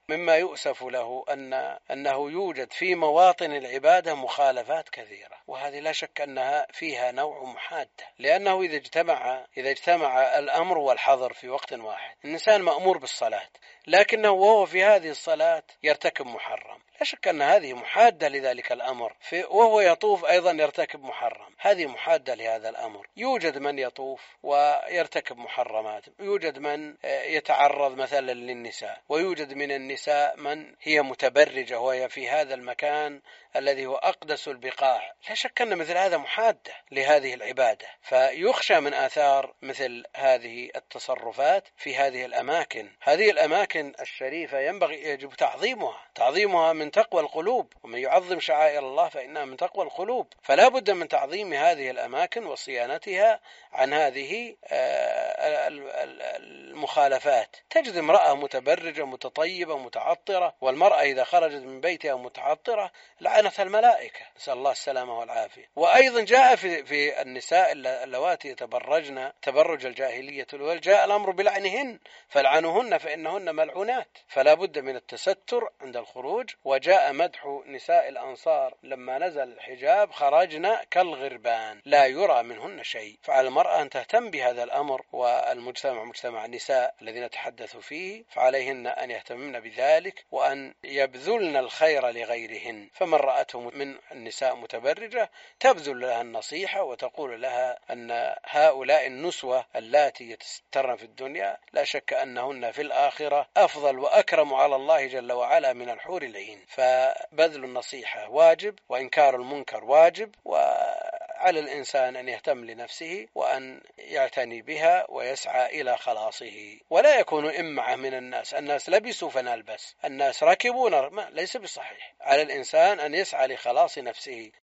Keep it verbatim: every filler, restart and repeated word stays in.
مما يؤسف له أن أنه يوجد في مواطن العبادة مخالفات كثيرة، وهذه لا شك أنها فيها نوع محادة، لأنه إذا اجتمع إذا اجتمع الأمر والحظر في وقت واحد، الإنسان مأمور بالصلاة لكنه وهو في هذه الصلاة يرتكب محرم، لا شك أن هذه محادة لذلك الأمر، وهو يطوف أيضا يرتكب محرم، هذه محادة لهذا الأمر. يوجد من يطوف ويرتكب محرمات، يوجد من يتعرض مثلا للنساء، ويوجد من النساء من هي متبرجة وهي في هذا المكان الذي هو أقدس البقاع، لا شك أن مثل هذا محادة لهذه العبادة، فيخشى من آثار مثل هذه التصرفات في هذه الأماكن. هذه الأماكن الشريفة ينبغي يجب تعظيمها تعظيمها من تقوى القلوب، ومن يعظم شعائر الله فإنها من تقوى القلوب، فلا بد من تعظيم هذه الأماكن وصيانتها عن هذه المخالفات. تجد امرأة متبرجة متطيبة متعطرة، والمرأة إذا خرجت من بيتها متعطرة لعنتها الملائكة، نسأل الله السلامة والعافية. وأيضا جاء في, في النساء اللواتي يتبرجن تبرج الجاهلية الأولى جاء الأمر بلعنهن، فلعنوهن فإنهن ملعونات، فلا بد من التستر عند الخروج. وجاء مدح نساء الأنصار لما نزل الحجاب خرجنا كالغربان لا يرى منهن شيء، فعلى المرأة أن تهتم بهذا الأمر، والمجتمع مجتمع النساء الذين نتحدث فيه فعليهن أن يهتمن بذلك وأن يبذلن الخير لغيرهن. فمن رأته من النساء متبرجة تبذل لها النصيحة وتقول لها أن هؤلاء النسوة اللاتي يتسترن في الدنيا لا شك أنهن في الآخرة أفضل وأكرم على الله جل وعلا من الحور العين، فبذل النصيحة واجب وإنكار المنكر واجب، وعلى الإنسان أن يهتم لنفسه وأن يعتني بها ويسعى إلى خلاصه، ولا يكون إمعة من الناس. الناس لبسوا فنلبس، الناس ركبوا نرمى، ليس بصحيح. على الإنسان أن يسعى لخلاص نفسه.